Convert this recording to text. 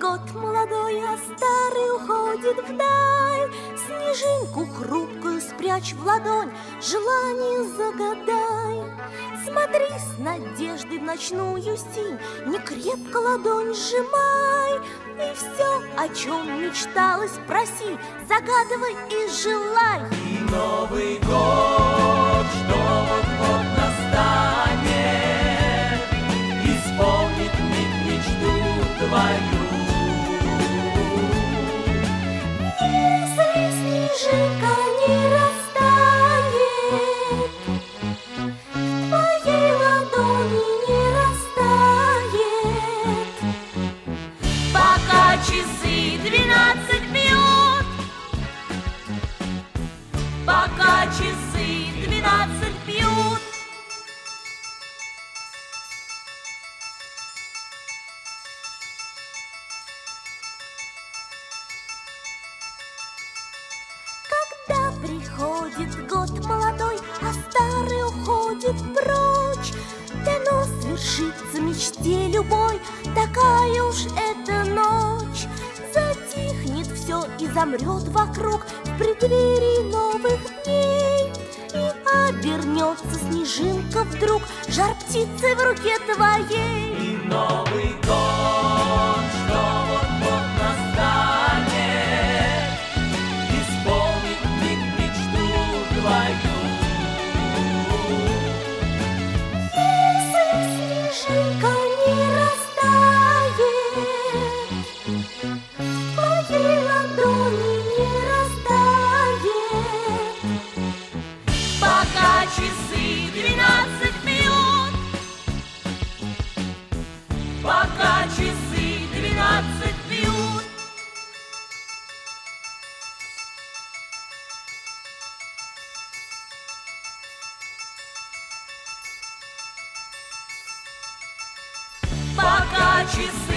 год молодой, а старый уходит вдаль. Снежинку хрупкую спрячь в ладонь, желание загадай. Смотри с надеждой в ночную синь, не крепко ладонь сжимай. И все, о чем мечталось, проси, загадывай и желай. И Новый год, что вот-вот настанет, исполнит миг мечту твою. Если снежинка не растает, в твоей ладони не растает, Пока часы 12 бьют, пока часы 12 бьют. когда приходит год молодой, а старый уходит прочь. Дано свершится мечте любой, такая уж эта ночь. Затихнет все и замрет вокруг в преддверии новых дней. И обернется снежинка вдруг жар птицы в руке твоей. И Новый год, что вот-вот настанет, исполнит миг мечту твою. Если снежинка не растает, в твоей ладони не растает, Пока часы 12 бьют, пока часы 12 бьют. Пока часы